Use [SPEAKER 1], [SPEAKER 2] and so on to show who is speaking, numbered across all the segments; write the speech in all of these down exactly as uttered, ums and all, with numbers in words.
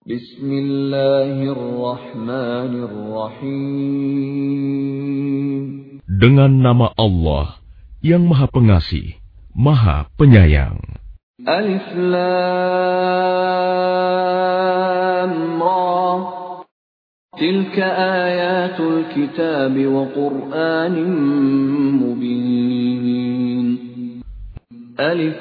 [SPEAKER 1] Bismillahirrahmanirrahim.
[SPEAKER 2] Dengan nama Allah yang Maha Pengasih, Maha Penyayang.
[SPEAKER 1] Alif Lam Ra. Tilka ayatul kitab wa Qur'anin mubin. Alif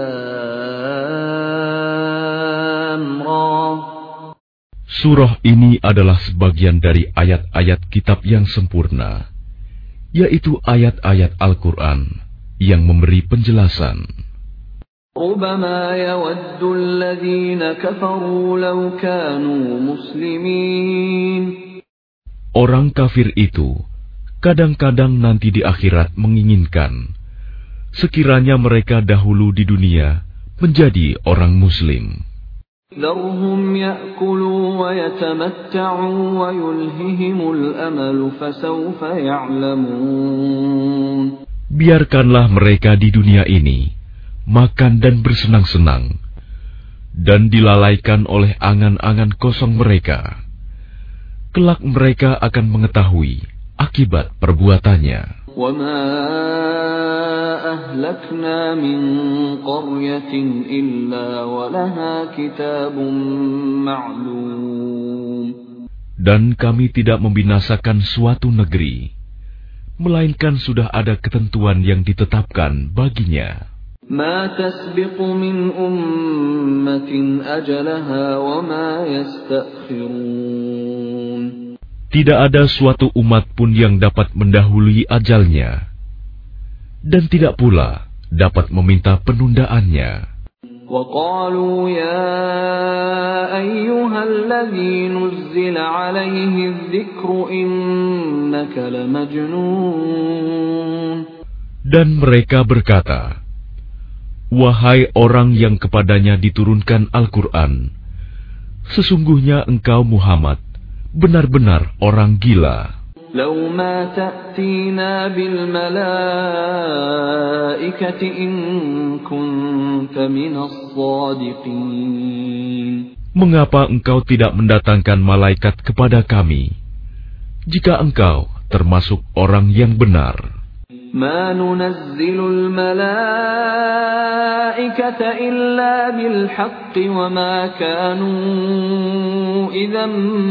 [SPEAKER 1] Lam Ra.
[SPEAKER 2] Surah ini adalah sebagian dari ayat-ayat kitab yang sempurna, yaitu ayat-ayat Al-Quran yang memberi penjelasan.
[SPEAKER 1] ربما يود الذين كفروا لو كانوا مسلمين.
[SPEAKER 2] Orang kafir itu kadang-kadang nanti di akhirat menginginkan sekiranya mereka dahulu di dunia menjadi orang muslim.
[SPEAKER 1] ذرهم يأكلوا ويتمتعوا ويلههم الأمل فسوف يعلمون.
[SPEAKER 2] Biarkanlah mereka di dunia ini makan dan bersenang-senang, dan dilalaikan oleh angan-angan kosong mereka. Kelak mereka akan mengetahui akibat perbuatannya.
[SPEAKER 1] وَمَا أَهْلَكْنَا مِنْ قَرْيَةٍ إِلَّا وَلَهَا كِتَابٌ مَعْلُومٌ.
[SPEAKER 2] Dan kami tidak membinasakan suatu negeri, melainkan sudah ada ketentuan yang ditetapkan baginya.
[SPEAKER 1] مَا تَسْبِقُ مِنْ أُمَّةٍ أَجَلَهَا وَمَا يَسْتَأْخِرُونَ. Tidak ada suatu umat pun yang dapat mendahului ajalnya, dan tidak pula dapat meminta penundaannya. وَقَالُوا يَا أَيُّهَا الَّذِي نُزِّلَ عَلَيْهِ الذِّكْرُ إِنَّكَ لَمَجْنُونَ. Dan
[SPEAKER 2] mereka berkata, wahai orang yang kepadanya diturunkan Al-Quran, sesungguhnya engkau Muhammad benar-benar orang gila.
[SPEAKER 1] لَوْ مَا تَأْتِينَا بِالْمَلَائِكَةِ إِن كُنتَ مِنَ الصَّادِقِينَ.
[SPEAKER 2] Mengapa engkau tidak mendatangkan malaikat kepada kami, jika engkau termasuk orang yang benar?
[SPEAKER 1] مَا نُنَزِّلُ الْمَلَائِكَةَ إِلَّا بِالْحَقِّ وَمَا كَانُوا إِذًا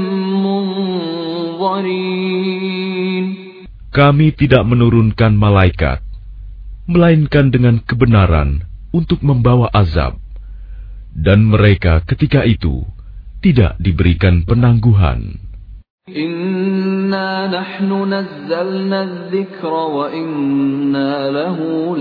[SPEAKER 1] مُنظَرِينَ.
[SPEAKER 2] Kami tidak menurunkan malaikat, melainkan dengan kebenaran untuk membawa azab, dan mereka ketika itu tidak diberikan penangguhan. Inna nahnu nazzalna adh-dhikra wa inna lahu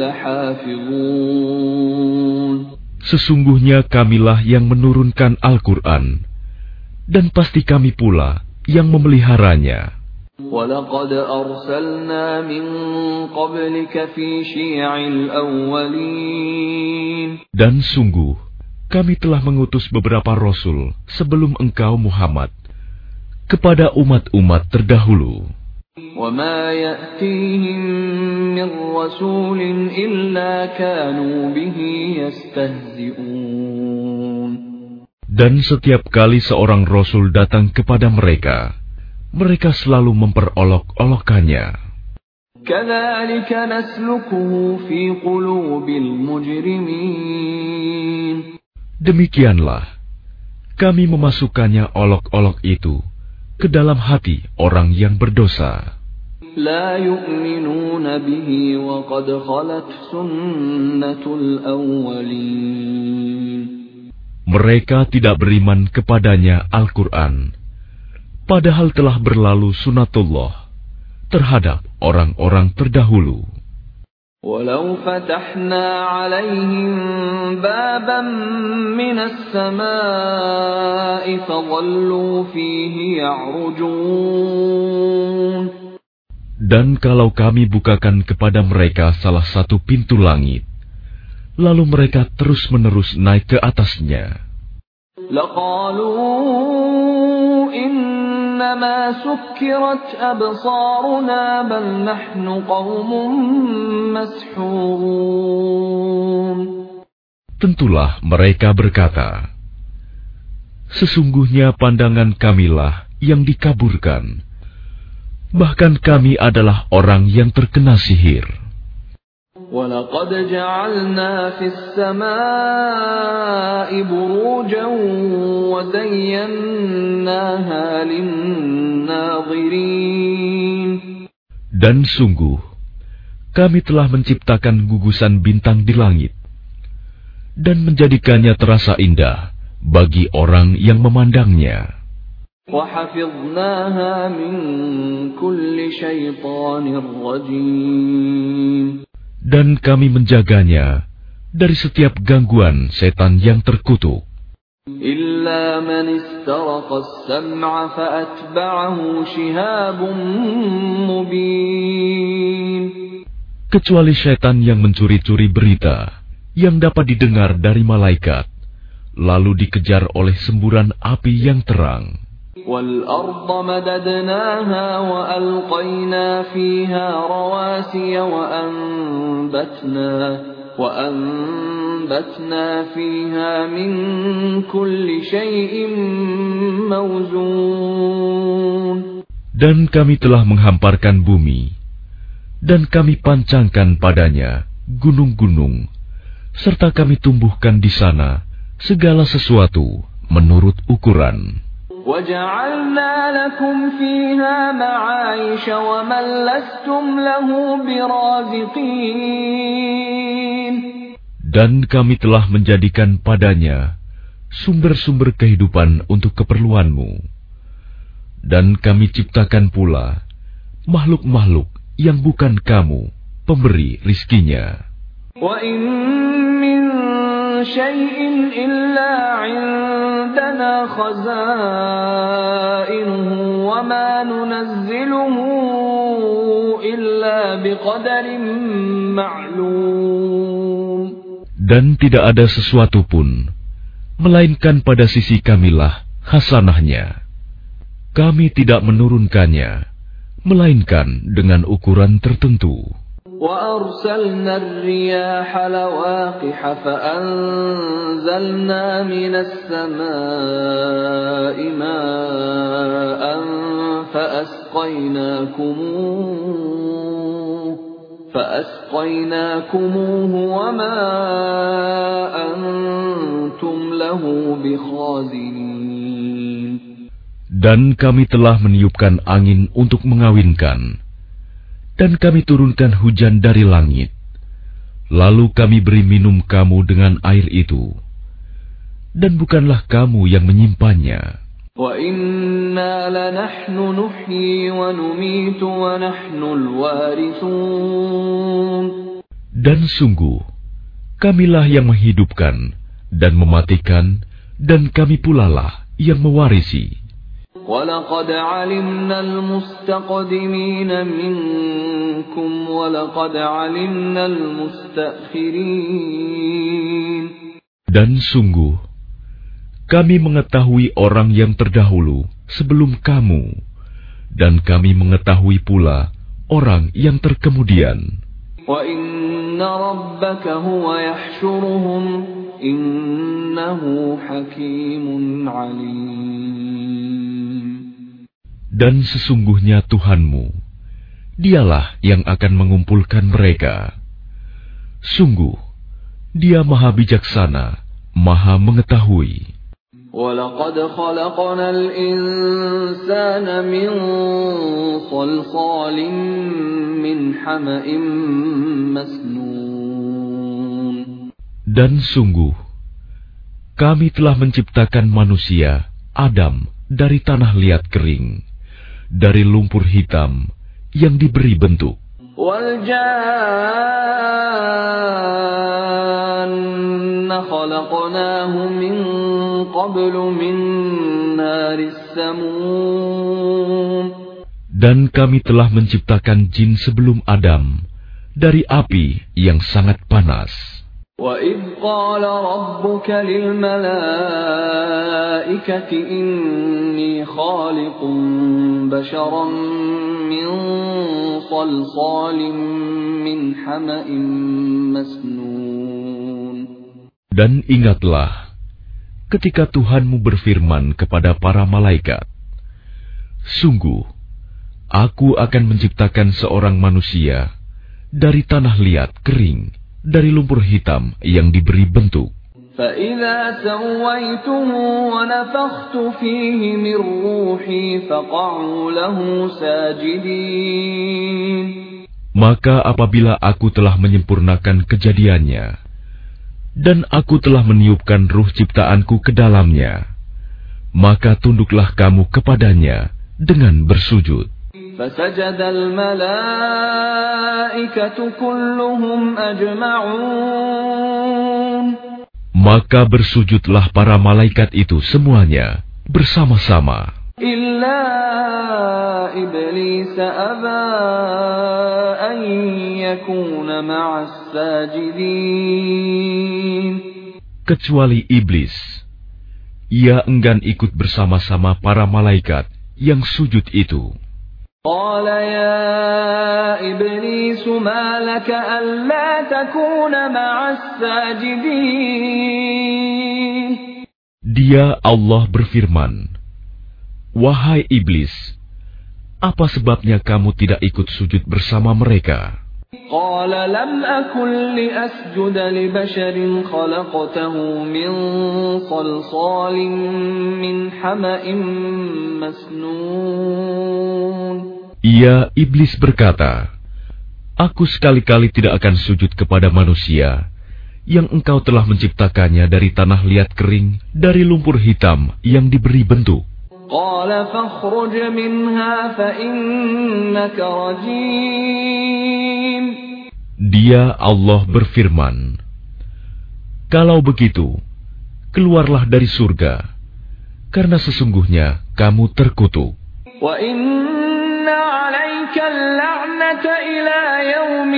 [SPEAKER 2] lahafizun. Sesungguhnya kamilah yang menurunkan Al-Quran, dan pasti kami pula yang memeliharanya.
[SPEAKER 1] وَلَقَدْ أَرْسَلْنَا مِنْ قَبْلِكَ فِي شِيَعِ الْأَوَّلِينَ.
[SPEAKER 2] Dan sungguh, kami telah mengutus beberapa rasul sebelum engkau Muhammad kepada umat-umat terdahulu.
[SPEAKER 1] وَمَا يَأْتِيهِمْ مِنْ رَسُولٍ إِلَّا كَانُوا بِهِ يَسْتَهْزِئُونَ.
[SPEAKER 2] Dan setiap kali seorang rasul datang kepada mereka, mereka selalu memperolok-olokkannya.
[SPEAKER 1] كَذَلِكَ نَسْلُكُهُ فِي قُلُوبِ الْمُجْرِمِينَ.
[SPEAKER 2] Demikianlah kami memasukkannya olok-olok itu ke dalam hati orang yang berdosa.
[SPEAKER 1] لا يؤمنون به وقد خلت سنة الأولين.
[SPEAKER 2] Mereka tidak beriman kepadanya Al-Quran, padahal telah berlalu sunatullah terhadap orang-orang terdahulu.
[SPEAKER 1] ولو فتحنا عليهم بابا من السماء فظلوا فيه يعرجون.
[SPEAKER 2] Dan kalau kami bukakan kepada mereka salah satu pintu langit, lalu mereka terus-menerus naik ke atasnya,
[SPEAKER 1] لقالوا إنما سكرت أبصارنا بل نحن قوم مسحورون.
[SPEAKER 2] Tentulah mereka berkata, Sesungguhnya pandangan kamilah yang dikaburkan. Bahkan kami adalah orang yang terkena sihir.
[SPEAKER 1] وَلَقَدْ جَعَلْنَا فِي السَّمَاءِ بُرُوجًا وَزَيَّنَّاهَا لِلنَّاظِرِينَ.
[SPEAKER 2] Dan sungguh, kami telah menciptakan gugusan bintang di langit dan menjadikannya terasa indah bagi orang yang memandangnya.
[SPEAKER 1] وَحَفِظْنَاهَا مِنْ كُلِّ شَيْطَانٍ رَجِيمٍ.
[SPEAKER 2] Dan kami menjaganya dari setiap gangguan setan yang terkutuk.
[SPEAKER 1] إِلَّا مَنِ اسْتَرَقَ السَّمْعَ فَأَتْبَعَهُ شِهَابٌ مُبِينٌ.
[SPEAKER 2] Kecuali setan yang mencuri-curi berita yang dapat didengar dari malaikat, lalu dikejar oleh semburan api yang terang.
[SPEAKER 1] وَالْأَرْضَ مَدَدْنَاهَا وَأَلْقَيْنَا فِيهَا رَوَاسِيَ وَأَنبَتْنَا وَأَنبَتْنَا فِيهَا مِنْ كُلِّ شَيْءٍ مَوْزُونٍ.
[SPEAKER 2] Dan kami telah menghamparkan bumi, dan kami pancangkan padanya gunung-gunung, serta kami tumbuhkan di sana segala sesuatu menurut ukuran.
[SPEAKER 1] وَجَعَلْنَا لَكُمْ فِيهَا مَعَايِشَ وَمَنْ لَسْتُمْ لَهُ بِرَازِقِينَ. Dan
[SPEAKER 2] kami telah menjadikan padanya sumber-sumber kehidupan untuk keperluanmu. Dan kami ciptakan pula makhluk-makhluk yang bukan kamu pemberi rizkinya.
[SPEAKER 1] وَإِن مِّن شَيْءٍ إِلَّا عِندَنَا خَزَائِنُهُ وَمَا نُنَزِّلُهُ إِلَّا بِقَدَرٍ مَّعْلُومٍ.
[SPEAKER 2] Dan tidak ada sesuatu pun, melainkan pada sisi kamilah hasanahnya. Kami tidak menurunkannya, melainkan dengan ukuran tertentu.
[SPEAKER 1] وَأَرْسَلْنَا الرِّيَاحَ لَوَاقِحَ فَأَنزَلْنَا مِنَ السَّمَاءِ مَاءً فَأَسْقَيْنَاكُمُوهُ فَأَسْقَيْنَاكُمُوهُ وَمَا أَنْتُمْ لَهُ بِخَازِنِينَ.
[SPEAKER 2] Dan kami telah meniupkan angin untuk mengawinkan, dan kami turunkan hujan dari langit. Lalu kami beri minum kamu dengan air itu, dan bukanlah kamu yang menyimpannya.
[SPEAKER 1] وَإِنَّا لَنَحْنُ نُحْيِي وَنُمِيتُ وَنَحْنُ الْوَارِثُونَ.
[SPEAKER 2] Dan sungguh, kamilah yang menghidupkan dan mematikan, dan kami pulalah yang mewarisi.
[SPEAKER 1] وَلَقَدْ عَلِمْنَا الْمُسْتَقْدِمِينَ مِنكُمْ وَلَقَدْ عَلِمْنَا الْمُسْتَأْخِرِينَ. Dan
[SPEAKER 2] sungguh, kami mengetahui orang yang terdahulu sebelum kamu, dan kami mengetahui pula orang yang terkemudian.
[SPEAKER 1] وَإِنَّ رَبَّكَ هُوَ يَحْشُرُهُمْ إِنَّهُ حَكِيمٌ عَلِيمٌ.
[SPEAKER 2] Dan sesungguhnya Tuhanmu, Dialah yang akan mengumpulkan mereka. Sungguh, Dia Maha Bijaksana, Maha Mengetahui.
[SPEAKER 1] وَلَقَدْ خَلَقْنَا الْإِنسَانَ مِنْ صَلْصَالٍ مِنْ حَمَإٍ مَسْنُونٍ.
[SPEAKER 2] Dan sungguh, kami telah menciptakan manusia, Adam, dari tanah liat kering, dari lumpur hitam yang diberi bentuk.
[SPEAKER 1] وَالْجَانَّ خَلَقْنَاهُ مِنْ قَبْلُ مِنْ نَارِ السَّمُومِ.
[SPEAKER 2] Dan kami telah menciptakan jin sebelum Adam dari api yang sangat panas.
[SPEAKER 1] وَإِذْ قَالَ رَبُّكَ لِلْمَلَائِكَةِ إِنِّي خَالِقٌ بَشَرًا مِّن صَلْصَالٍ مِّنْ حَمَإٍ مَسْنُونٍ.
[SPEAKER 2] Dan ingatlah ketika Tuhanmu berfirman kepada para malaikat, "Sungguh, Aku akan menciptakan seorang manusia dari tanah liat kering, dari lumpur hitam yang diberi bentuk.
[SPEAKER 1] فَإِذَا سَوَّيْتُهُ وَنَفَخْتُ فِيهِ مِنْ رُوحِي فَقَعُوا لَهُ سَاجِدِينَ."
[SPEAKER 2] Maka apabila aku telah menyempurnakan kejadiannya, dan aku telah meniupkan ruh ciptaanku ke dalamnya, maka tunduklah kamu kepadanya dengan bersujud.
[SPEAKER 1] فَسَجَدَ الْمَلَائِكَةُ كُلُّهُمْ أَجْمَعُونَ.
[SPEAKER 2] Maka bersujudlah para malaikat itu semuanya bersama-sama.
[SPEAKER 1] إِلَّا إِبْلِيسَ أَبَى أَن يَكُونَ مَعَ السَّاجِدِينَ.
[SPEAKER 2] Kecuali iblis, ia enggan ikut bersama-sama para malaikat yang sujud itu.
[SPEAKER 1] قَالَ يَا إِبْلِيسُ مَا لَكَ أَلَّا تَكُونَ مَعَ السَّاجِدِينَ.
[SPEAKER 2] Dia Allah berfirman, "Wahai iblis, apa sebabnya kamu tidak ikut sujud bersama mereka?"
[SPEAKER 1] قَالَ لَمْ أَكُنْ لِأَسْجُدَ لِبَشَرٍ خَلَقْتَهُ مِنْ صَلْصَالٍ مِنْ حَمَإٍ مَسْنُونٍ.
[SPEAKER 2] Ia, iblis berkata, "Aku sekali-kali tidak akan sujud kepada manusia yang engkau telah menciptakannya dari tanah liat kering, dari lumpur hitam yang diberi bentuk."
[SPEAKER 1] قَالَ فَاخْرُجْ مِنْهَا فَإِنَّكَ رَجِيمٌ.
[SPEAKER 2] Dia Allah berfirman, "Kalau begitu, keluarlah dari surga, karena sesungguhnya kamu terkutuk.
[SPEAKER 1] وَإِنَّ عَلَيْكَ اللَّعْنَةَ إِلَى يَوْمِ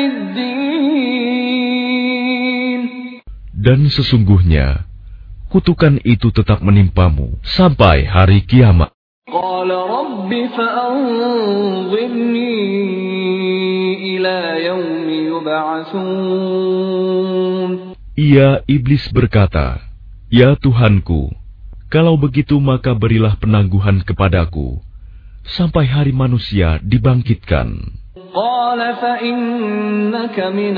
[SPEAKER 1] الدِّينِ.
[SPEAKER 2] Dan sesungguhnya kutukan itu tetap menimpamu sampai hari kiamat."
[SPEAKER 1] قَالَ رَبِّ فَأَنظِرْنِي إِلَى يَوْمِ يُبْعَثُونَ.
[SPEAKER 2] Ia, iblis berkata, "Ya Tuhanku, kalau begitu maka berilah penangguhan kepadaku sampai hari manusia dibangkitkan."
[SPEAKER 1] قَالَ فَإِنَّكَ مِنَ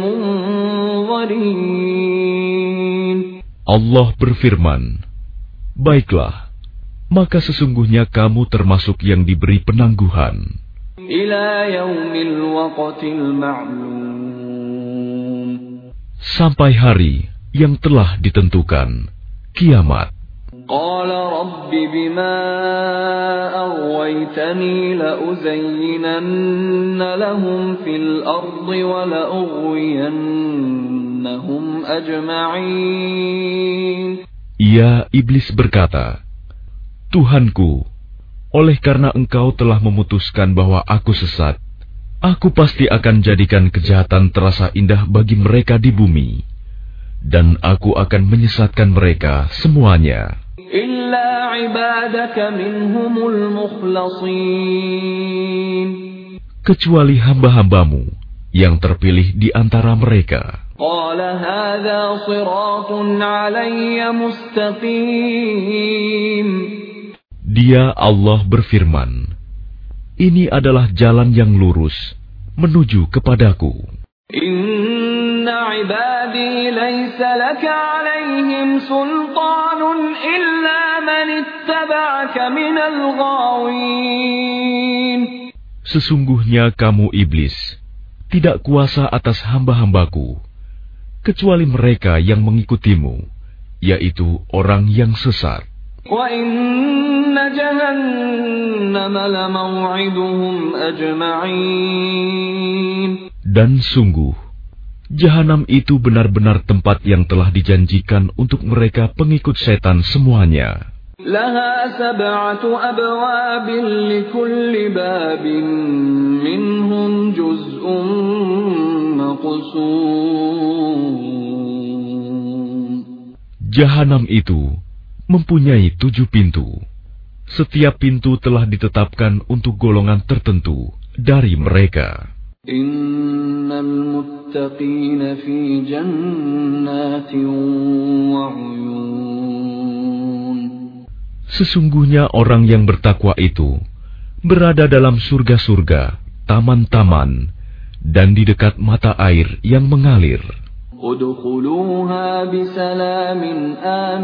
[SPEAKER 1] الْمُنظَرِينَ.
[SPEAKER 2] Allah berfirman, "Baiklah, maka sesungguhnya kamu termasuk yang diberi penangguhan
[SPEAKER 1] إِلَى يَوْمِ الْوَقْتِ الْمَعْلُومِ.
[SPEAKER 2] sampai hari yang telah ditentukan, kiamat."
[SPEAKER 1] قَالَ رَبِّ بِمَا أَغْوَيْتَنِي لَأُزَيِّنَنَّ لَهُمْ فِي الْأَرْضِ وَلَأُغْوِيَنَّهُمْ أَجْمَعِينَ.
[SPEAKER 2] Ia, iblis berkata, "Tuhanku, oleh karena engkau telah memutuskan bahwa aku sesat, aku pasti akan jadikan kejahatan terasa indah bagi mereka di bumi, dan aku akan menyesatkan mereka semuanya,
[SPEAKER 1] إِلَّا عِبَادَكَ مِنْهُمُ الْمُخْلَصِينَ.
[SPEAKER 2] kecuali hamba-hambamu yang terpilih di antara mereka."
[SPEAKER 1] قَالَ هَذَا صِرَاطٌ عَلَيَّ مُسْتَقِيمٌ.
[SPEAKER 2] Dia, Allah berfirman, "Ini adalah jalan yang lurus menuju kepadaku.
[SPEAKER 1] إِنَّ عِبَادِي لَيْسَ لَكَ عَلَيْهِمْ سُلْطَانٌ إِلَّا مَنِ اتَّبَعَكَ مِنَ الْغَاوِينَ.
[SPEAKER 2] Sesungguhnya kamu iblis tidak kuasa atas hamba-hambaku, kecuali mereka yang mengikutimu, yaitu orang yang sesat.
[SPEAKER 1] وَإِنَّ جَهَنَّمَ لَمَوْعِدُهُمْ أَجْمَعِينَ.
[SPEAKER 2] Dan sungguh, Jahanam itu benar-benar tempat yang telah dijanjikan untuk mereka pengikut setan semuanya.
[SPEAKER 1] لَهَا سَبْعَةُ أَبْوَابٍ لِكُلِّ بَابٍ مِّنْهُمْ جُزْءٌ مَّقْسُومٌ.
[SPEAKER 2] Jahanam itu mempunyai tujuh pintu. Setiap pintu telah ditetapkan untuk golongan tertentu dari mereka.
[SPEAKER 1] Innal muttaqina fi jannatin wa 'uyun.
[SPEAKER 2] Sesungguhnya orang yang bertakwa itu berada dalam surga-surga, taman-taman, dan di dekat mata air yang mengalir.
[SPEAKER 1] Udkhuluha bisalamin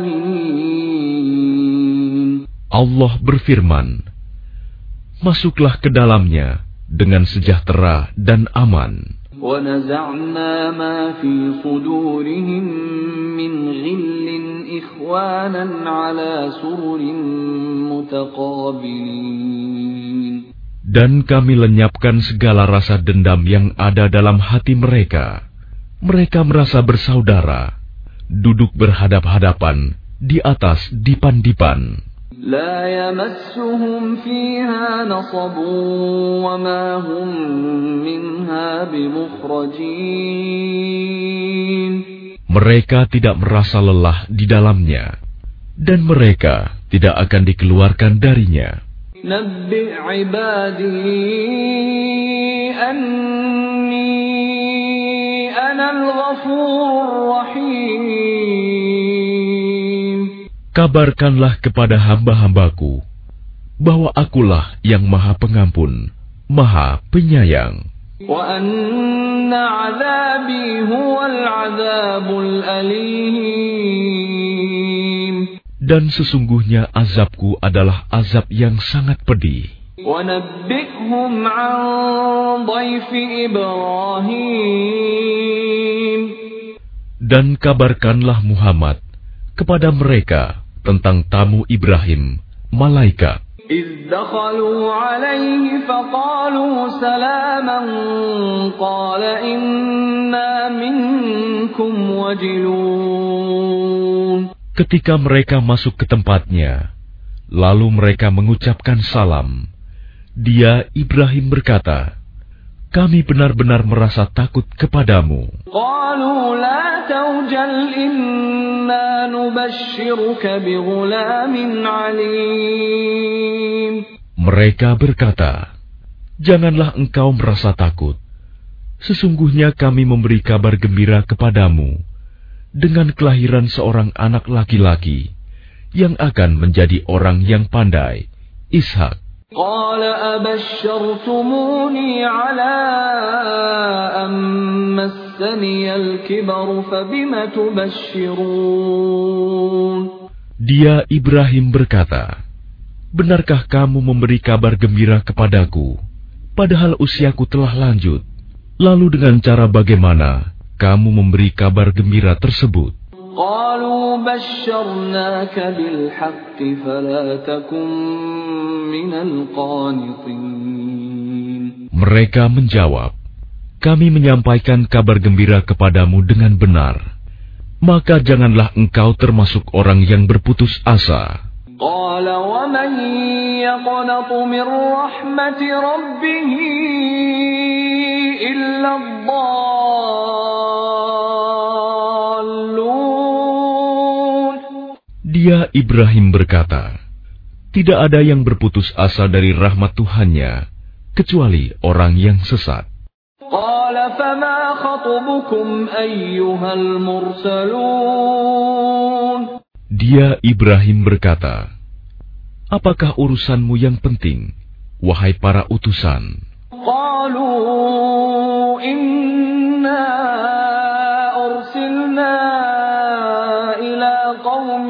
[SPEAKER 1] amin.
[SPEAKER 2] Allah berfirman, masuklah ke dalamnya dengan sejahtera dan aman.
[SPEAKER 1] وَنَزَعْنَا مَا فِي صُدُورِهِم مِّنْ غِلٍّ إِخْوَانًا عَلَى سُرُرٍ مُتَقَابِلِينَ.
[SPEAKER 2] Dan kami lenyapkan segala rasa dendam yang ada dalam hati mereka. Mereka merasa bersaudara, duduk berhadap-hadapan di atas dipan-dipan.
[SPEAKER 1] لا يمسهم فيها نصب وما هم منها بمخرجين.
[SPEAKER 2] Mereka tidak merasa lelah di dalamnya, dan mereka tidak akan dikeluarkan darinya.
[SPEAKER 1] نبئ عبادي أني أنا الغفور الرحيم.
[SPEAKER 2] Kabarkanlah kepada hamba-hambaku bahwa akulah yang Maha Pengampun, Maha Penyayang.
[SPEAKER 1] وَأَنَّ عَذَابِي هُوَ الْعَذَابُ الْأَلِيمُ.
[SPEAKER 2] Dan sesungguhnya azabku adalah azab yang sangat pedih.
[SPEAKER 1] وَنَبِّئْهُمْ عَنْ ضَيْفِ إِبْرَاهِيمَ.
[SPEAKER 2] Dan kabarkanlah Muhammad kepada mereka tentang tamu Ibrahim, malaikat.
[SPEAKER 1] إِذْ دَخَلُوا عَلَيْهِ فَقَالُوا سَلَامًا قَالَ إِنَّا مِنكُمْ وَجِلُونَ.
[SPEAKER 2] Ketika mereka masuk ke tempatnya, lalu mereka mengucapkan salam. Dia, Ibrahim, berkata, kami benar-benar merasa takut kepadamu.
[SPEAKER 1] قَالُوا لَا تَوْجَلْ إِنَّا نُبَشِّرُكَ بِغُلَامٍ عَلِيمٍ.
[SPEAKER 2] Mereka berkata, janganlah engkau merasa takut. Sesungguhnya kami memberi kabar gembira kepadamu dengan kelahiran seorang anak laki-laki yang akan menjadi orang yang pandai, Ishak.
[SPEAKER 1] قال أبشرتموني على أن مسني الكبر فبم تبشرون.
[SPEAKER 2] Dia, Ibrahim, berkata, benarkah kamu memberi kabar gembira kepadaku, padahal usiaku telah lanjut? Lalu dengan cara bagaimana kamu memberi kabar gembira tersebut?
[SPEAKER 1] قالوا بشرناك بالحق فلا تكن من القانطين.
[SPEAKER 2] Mereka menjawab, kami menyampaikan kabar gembira kepadamu dengan benar, maka janganlah engkau termasuk orang yang berputus asa.
[SPEAKER 1] قال ومن يقنط من رحمة ربه إلا الضالون.
[SPEAKER 2] Dia, Ibrahim, berkata, tidak ada yang berputus asa dari rahmat Tuhannya, kecuali orang yang sesat.
[SPEAKER 1] قال فما خطبكم أيها المرسلون.
[SPEAKER 2] Dia, Ibrahim, berkata, apakah urusanmu yang penting, wahai para utusan?
[SPEAKER 1] قالوا إنا أرسلنا إلى قوم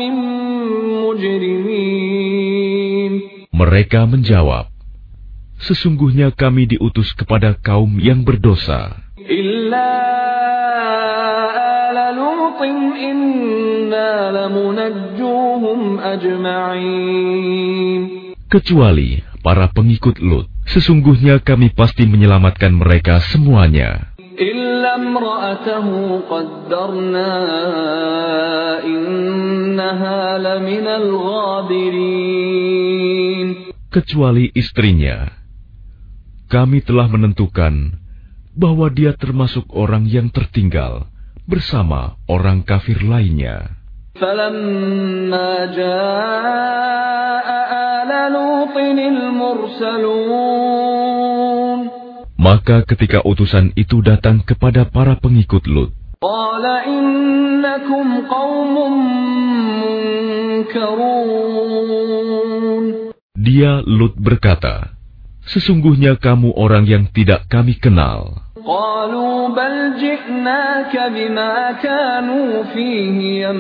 [SPEAKER 1] مجرمين.
[SPEAKER 2] Mereka menjawab, sesungguhnya kami diutus kepada kaum yang berdosa.
[SPEAKER 1] إلا آل لوط إنا لمنجوهم أجمعين.
[SPEAKER 2] Kecuali para pengikut Lut, sesungguhnya kami pasti menyelamatkan mereka semuanya.
[SPEAKER 1] إلا امرأته قدرنا إنها لمن الغابرين.
[SPEAKER 2] Kecuali istrinya, kami telah menentukan bahwa dia termasuk orang yang tertinggal bersama orang kafir lainnya.
[SPEAKER 1] فلما جاء آل لوط المرسلون.
[SPEAKER 2] Maka ketika utusan itu datang kepada para pengikut Lut,
[SPEAKER 1] قال إنكم قوم تنكرون.
[SPEAKER 2] Dia Lut berkata, sesungguhnya kamu orang yang tidak kami kenal.
[SPEAKER 1] قالوا بل جئناك بما كانوا فيه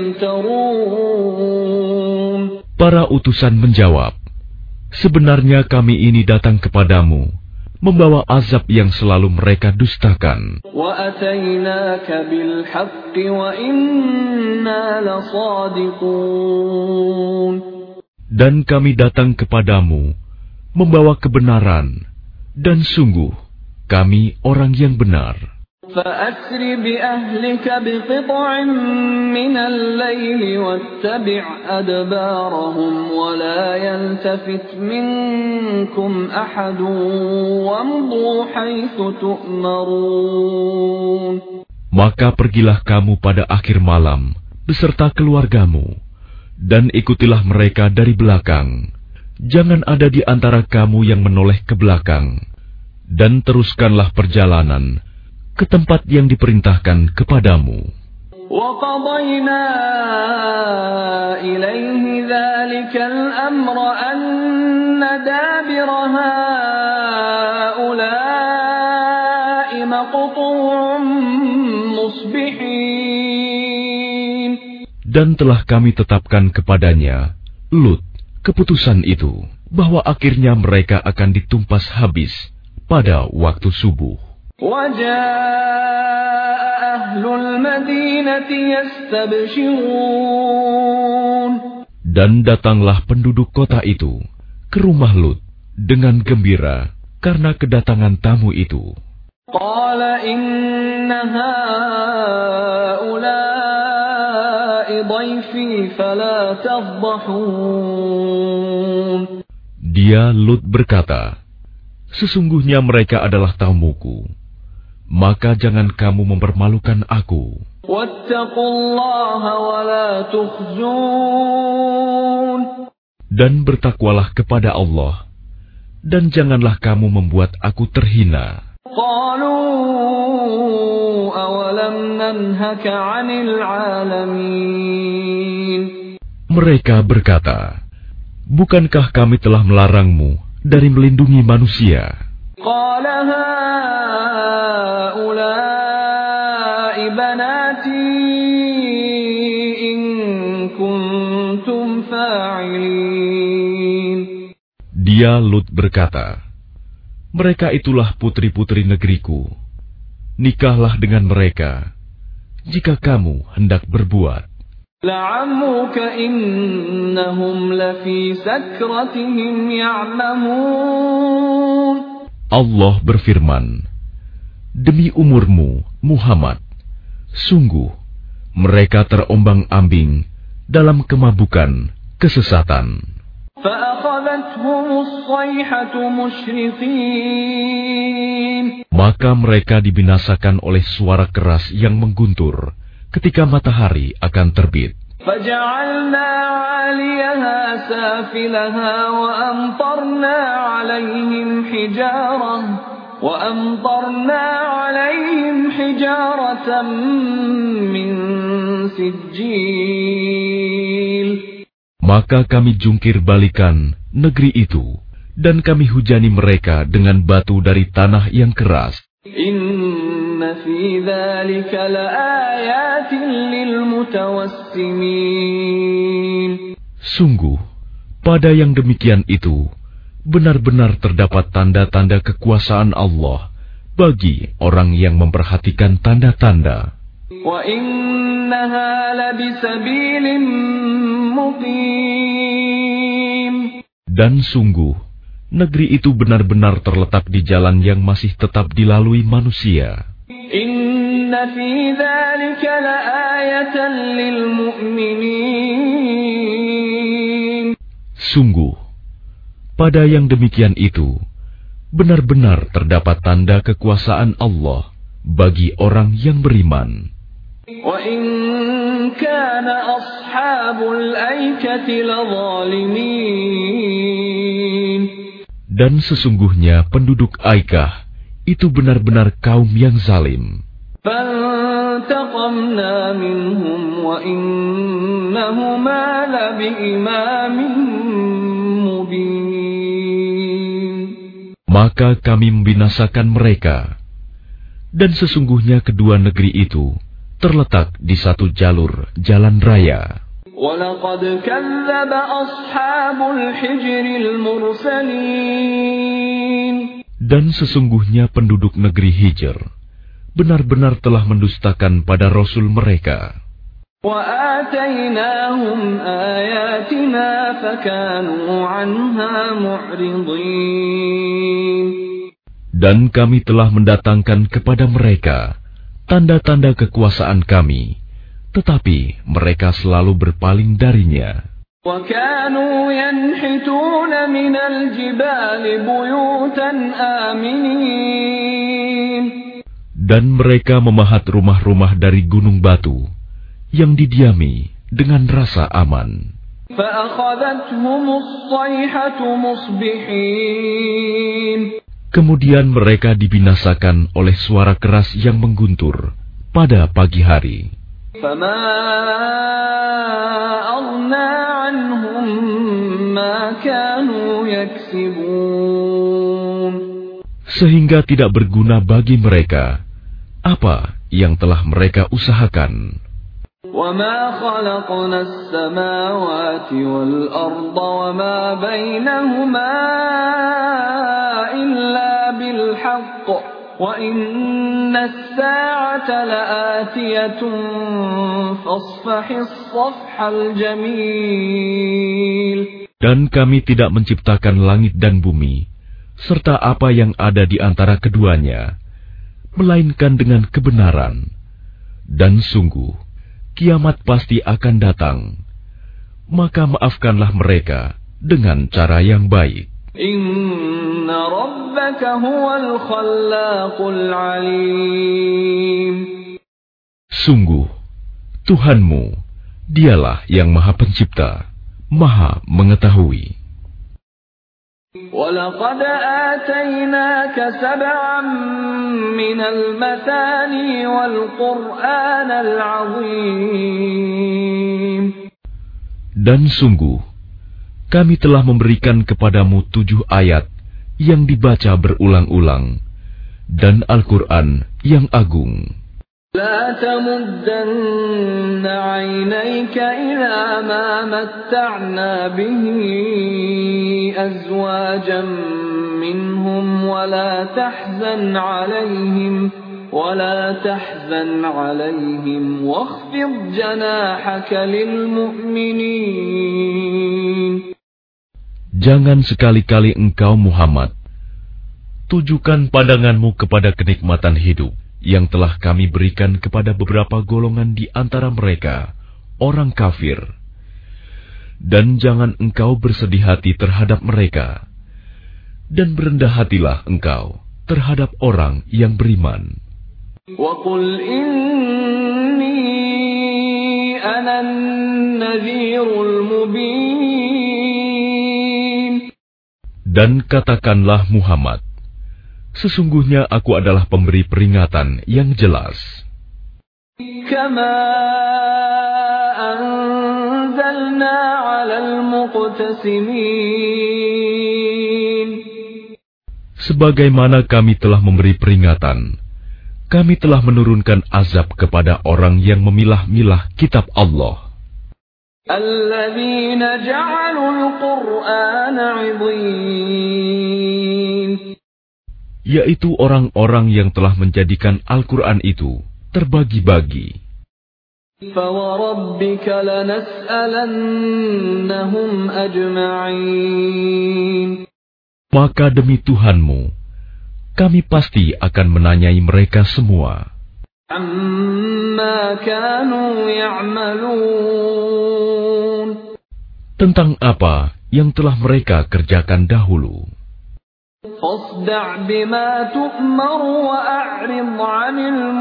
[SPEAKER 1] يمترون.
[SPEAKER 2] Para utusan menjawab, sebenarnya kami ini datang kepadamu membawa azab yang selalu mereka dustakan.
[SPEAKER 1] وَأَتَيْنَاكَ بِالْحَقِّ وَإِنَّا لَصَادِقُونَ.
[SPEAKER 2] Dan kami datang kepadamu membawa kebenaran, dan sungguh kami orang yang benar.
[SPEAKER 1] فَأَسْرِ بِأَهْلِكَ بِقِطْعٍ مِّنَ اللَّيْلِ وَاتَّبِعْ أَدْبَارَهُمْ وَلَا يَلْتَفِتْ مِنكُمْ أَحَدٌ وَامْضُوا حَيْثُ تُؤْمَرُونَ.
[SPEAKER 2] Maka pergilah kamu pada akhir malam beserta keluargamu, dan ikutilah mereka dari belakang. Jangan ada di antara kamu yang menoleh ke belakang, dan teruskanlah perjalanan ke tempat yang diperintahkan kepadamu.
[SPEAKER 1] وَقَضَيْنَا إِلَيْهِ ذَلِكَ الْأَمْرَ أَنَّ دَابِرَ هَٰؤُلَاءِ مَقْطُوعٌ مُصْبِحِينَ.
[SPEAKER 2] Dan telah kami tetapkan kepadanya, Lut, keputusan itu, bahwa akhirnya mereka akan ditumpas habis pada waktu subuh.
[SPEAKER 1] وَجَاءَ أَهْلُ الْمَدِينَةِ يَسْتَبْشِرُونَ.
[SPEAKER 2] Dan datanglah penduduk kota itu ke rumah Lut dengan gembira karena kedatangan tamu itu.
[SPEAKER 1] قَالَ إِنَّ هَٰؤُلَاءِ ضَيْفِي فَلَا تَفْضَحُونِ.
[SPEAKER 2] Dia Lut berkata, sesungguhnya mereka adalah tamuku, maka jangan kamu mempermalukan aku.
[SPEAKER 1] وَاتَّقُوا اللَّهَ وَلَا تُخْزُونِ.
[SPEAKER 2] Dan bertakwalah kepada Allah, dan janganlah kamu membuat aku terhina.
[SPEAKER 1] قَالُوا أَوَلَمْ نَنْهَكَ عَنِ الْعَالَمِينَ.
[SPEAKER 2] Mereka berkata, bukankah kami telah melarangmu dari melindungi manusia?
[SPEAKER 1] قَالَ هَٰؤُلَاءِ بَنَاتِي إِن كُنتُمْ فَاعِلِينَ.
[SPEAKER 2] Dia Lut berkata, mereka itulah putri-putri negeriku. Nikahlah dengan mereka jika kamu hendak berbuat.
[SPEAKER 1] لَعَمْرُكَ إِنَّهُمْ لَفِي سَكْرَتِهِمْ يَعْمَهُونَ.
[SPEAKER 2] Allah berfirman, demi umurmu, Muhammad, sungguh mereka terombang-ambing dalam kemabukan kesesatan.
[SPEAKER 1] فَأَخَذَتْهُمُ الصَّيْحَةُ مُشْرِقِينَ.
[SPEAKER 2] Maka mereka dibinasakan oleh suara keras yang mengguntur ketika matahari akan terbit.
[SPEAKER 1] فَجَعَلْنَا عَالِيَهَا سَافِلَهَا وَأَمْطَرْنَا عَلَيْهِمْ حِجَارَةً وَأَمْطَرْنَا عَلَيْهِمْ حِجَارَةً مِّن سِجِّيلٍ.
[SPEAKER 2] Maka kami jungkir balikan negeri itu, dan kami hujani mereka dengan batu dari tanah yang keras.
[SPEAKER 1] Inna fi dzalika laayatin lilmutawassimin.
[SPEAKER 2] Sungguh, pada yang demikian itu, benar-benar terdapat tanda-tanda kekuasaan Allah bagi orang yang memperhatikan tanda-tanda.
[SPEAKER 1] Wa innaha labisabilin muqim.
[SPEAKER 2] Dan sungguh, negeri itu benar-benar terletak di jalan yang masih tetap dilalui manusia.
[SPEAKER 1] Inna fi dzalika laayatan lil mu'minin.
[SPEAKER 2] Sungguh, pada yang demikian itu, benar-benar terdapat tanda kekuasaan Allah bagi orang yang beriman.
[SPEAKER 1] Wa in kana ashabul aikati ladzalimin.
[SPEAKER 2] Dan sesungguhnya penduduk Aikah itu benar-benar kaum yang zalim.
[SPEAKER 1] فانتقمنا منهم وإنهما لبإمام مبين.
[SPEAKER 2] Maka kami membinasakan mereka, dan sesungguhnya kedua negeri itu terletak di satu jalur jalan raya.
[SPEAKER 1] وَلَقَدْ كَذَّبَ أَصْحَابُ الْحِجْرِ الْمُرْسَلِينَ.
[SPEAKER 2] Dan sesungguhnya penduduk negeri Hijr benar-benar telah mendustakan pada Rasul mereka.
[SPEAKER 1] وَآتَيْنَاهُمْ آيَاتِنَا فَكَانُوا عَنْهَا مُعْرِضِينَ.
[SPEAKER 2] Dan kami telah mendatangkan kepada mereka tanda-tanda kekuasaan kami, tetapi mereka selalu berpaling darinya.
[SPEAKER 1] وَكَانُوا يَنْحِتُونَ مِنَ الْجِبَالِ بُيُوتًا آمِنِينَ.
[SPEAKER 2] Dan mereka memahat rumah-rumah dari gunung batu yang didiami dengan rasa aman.
[SPEAKER 1] فَأَخَذَتْهُمُ الصَّيْحَةُ مُصْبِحِينَ.
[SPEAKER 2] Kemudian mereka dibinasakan oleh suara keras yang mengguntur pada pagi hari.
[SPEAKER 1] فَمَا أَغْنَى عَنْهُمْ مَا كَانُوا يَكْسِبُونَ.
[SPEAKER 2] Sehingga tidak berguna bagi mereka apa yang telah mereka usahakan.
[SPEAKER 1] وَمَا خَلَقْنَا السَّمَاوَاتِ وَالْأَرْضَ وَمَا بَيْنَهُمَا إِلَّا بِالْحَقِّ وَإِنَّ السَّاعَةَ لَآتِيَةٌ فَاصْفَحِ الصَّفْحَ الْجَمِيلَ.
[SPEAKER 2] Dan kami tidak menciptakan langit dan bumi serta apa yang ada di antara keduanya, melainkan dengan kebenaran. Dan sungguh, kiamat pasti akan datang. Maka maafkanlah mereka dengan cara yang baik.
[SPEAKER 1] Inna rabbaka huwal khallaqul alim.
[SPEAKER 2] Sungguh, Tuhanmu, dialah yang Maha Pencipta, Maha Mengetahui.
[SPEAKER 1] وَلَقَدْ آتَيْنَاكَ سَبْعًا مِنَ الْمَثَانِي وَالْقُرْآنَ الْعَظِيمَ.
[SPEAKER 2] Dan sungguh, kami telah memberikan kepadamu tujuh ayat yang dibaca berulang-ulang, dan Al-Quran yang agung.
[SPEAKER 1] لا تمدن عينيك إلى ما متعنا به أزواجا منهم ولا تحزن عليهم ولا تحزن عليهم واخفض جناحك للمؤمنين.
[SPEAKER 2] Jangan sekali-kali engkau Muhammad tujukan pandanganmu kepada kenikmatan hidup yang telah kami berikan kepada beberapa golongan di antara mereka, orang kafir. Dan jangan engkau bersedih hati terhadap mereka, dan berendah hatilah engkau terhadap orang yang beriman.
[SPEAKER 1] وَقُلْ إِنِّي أَنَا النَّذِيرُ الْمُبِينُ.
[SPEAKER 2] Dan katakanlah Muhammad, sesungguhnya aku adalah pemberi peringatan yang jelas.
[SPEAKER 1] Kama anzalna 'alal muqtasimin.
[SPEAKER 2] Sebagaimana kami telah memberi peringatan, kami telah menurunkan azab kepada orang yang memilah-milah kitab Allah.
[SPEAKER 1] Alladzina ja'alul Qur'ana 'idhin.
[SPEAKER 2] Yaitu orang-orang yang telah menjadikan Al-Quran itu terbagi-bagi.
[SPEAKER 1] فَوَرَبِّكَ لَنَسْأَلَنَّهُمْ أَجْمَعِينَ.
[SPEAKER 2] Maka demi Tuhanmu, kami pasti akan menanyai mereka semua.
[SPEAKER 1] عَمَّا كَانُوا يَعْمَلُونَ.
[SPEAKER 2] Tentang apa yang telah mereka kerjakan dahulu.
[SPEAKER 1] فاصدع بما تؤمر وأعرض عن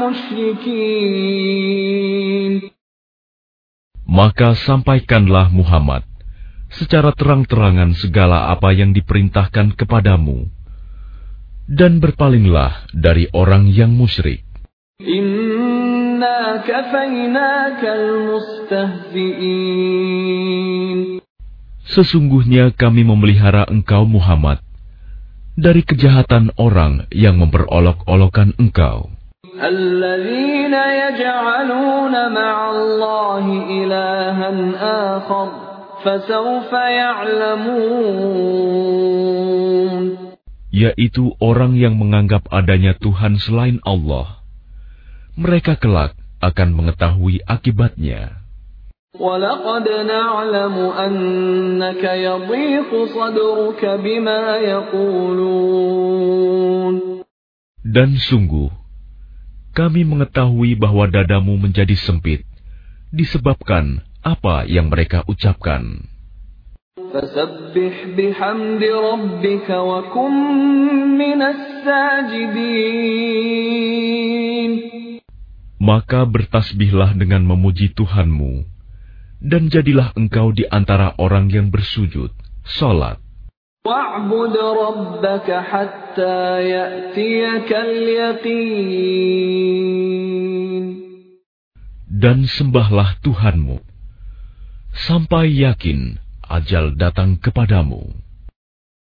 [SPEAKER 1] المشركين.
[SPEAKER 2] Maka sampaikanlah Muhammad secara terang-terangan segala apa yang diperintahkan kepadamu, dan berpalinglah dari orang yang musyrik.
[SPEAKER 1] إنهم إِنَّا كَفَيْنَاكَ الْمُسْتَهْزِئِينَ.
[SPEAKER 2] Sesungguhnya kami memelihara engkau Muhammad dari kejahatan orang yang memperolok-olokkan engkau.
[SPEAKER 1] الَّذِينَ يَجْعَلُونَ مَعَ اللَّهِ إِلَٰهًا آخَرَ فَسَوْفَ يَعْلَمُونَ.
[SPEAKER 2] Yaitu orang yang menganggap adanya Tuhan selain Allah. Mereka kelak akan mengetahui akibatnya.
[SPEAKER 1] وَلَقَدْ نَعْلَمُ أَنَّكَ يَضِيقُ صَدْرُكَ بِمَا يَقُولُونَ.
[SPEAKER 2] Dan sungguh, kami mengetahui bahwa dadamu menjadi sempit disebabkan apa yang mereka ucapkan.
[SPEAKER 1] فَسَبِّحْ بِحَمْدِ رَبِّكَ وَكُن مِّنَ السَّاجِدِينَ.
[SPEAKER 2] Maka bertasbihlah dengan memuji Tuhanmu, dan jadilah engkau di antara orang yang bersujud, salat.
[SPEAKER 1] وَاعْبُدْ رَبَّكَ حَتَّى يَأْتِيَكَ الْيَقِينُ.
[SPEAKER 2] Dan sembahlah Tuhanmu sampai yakin ajal datang kepadamu.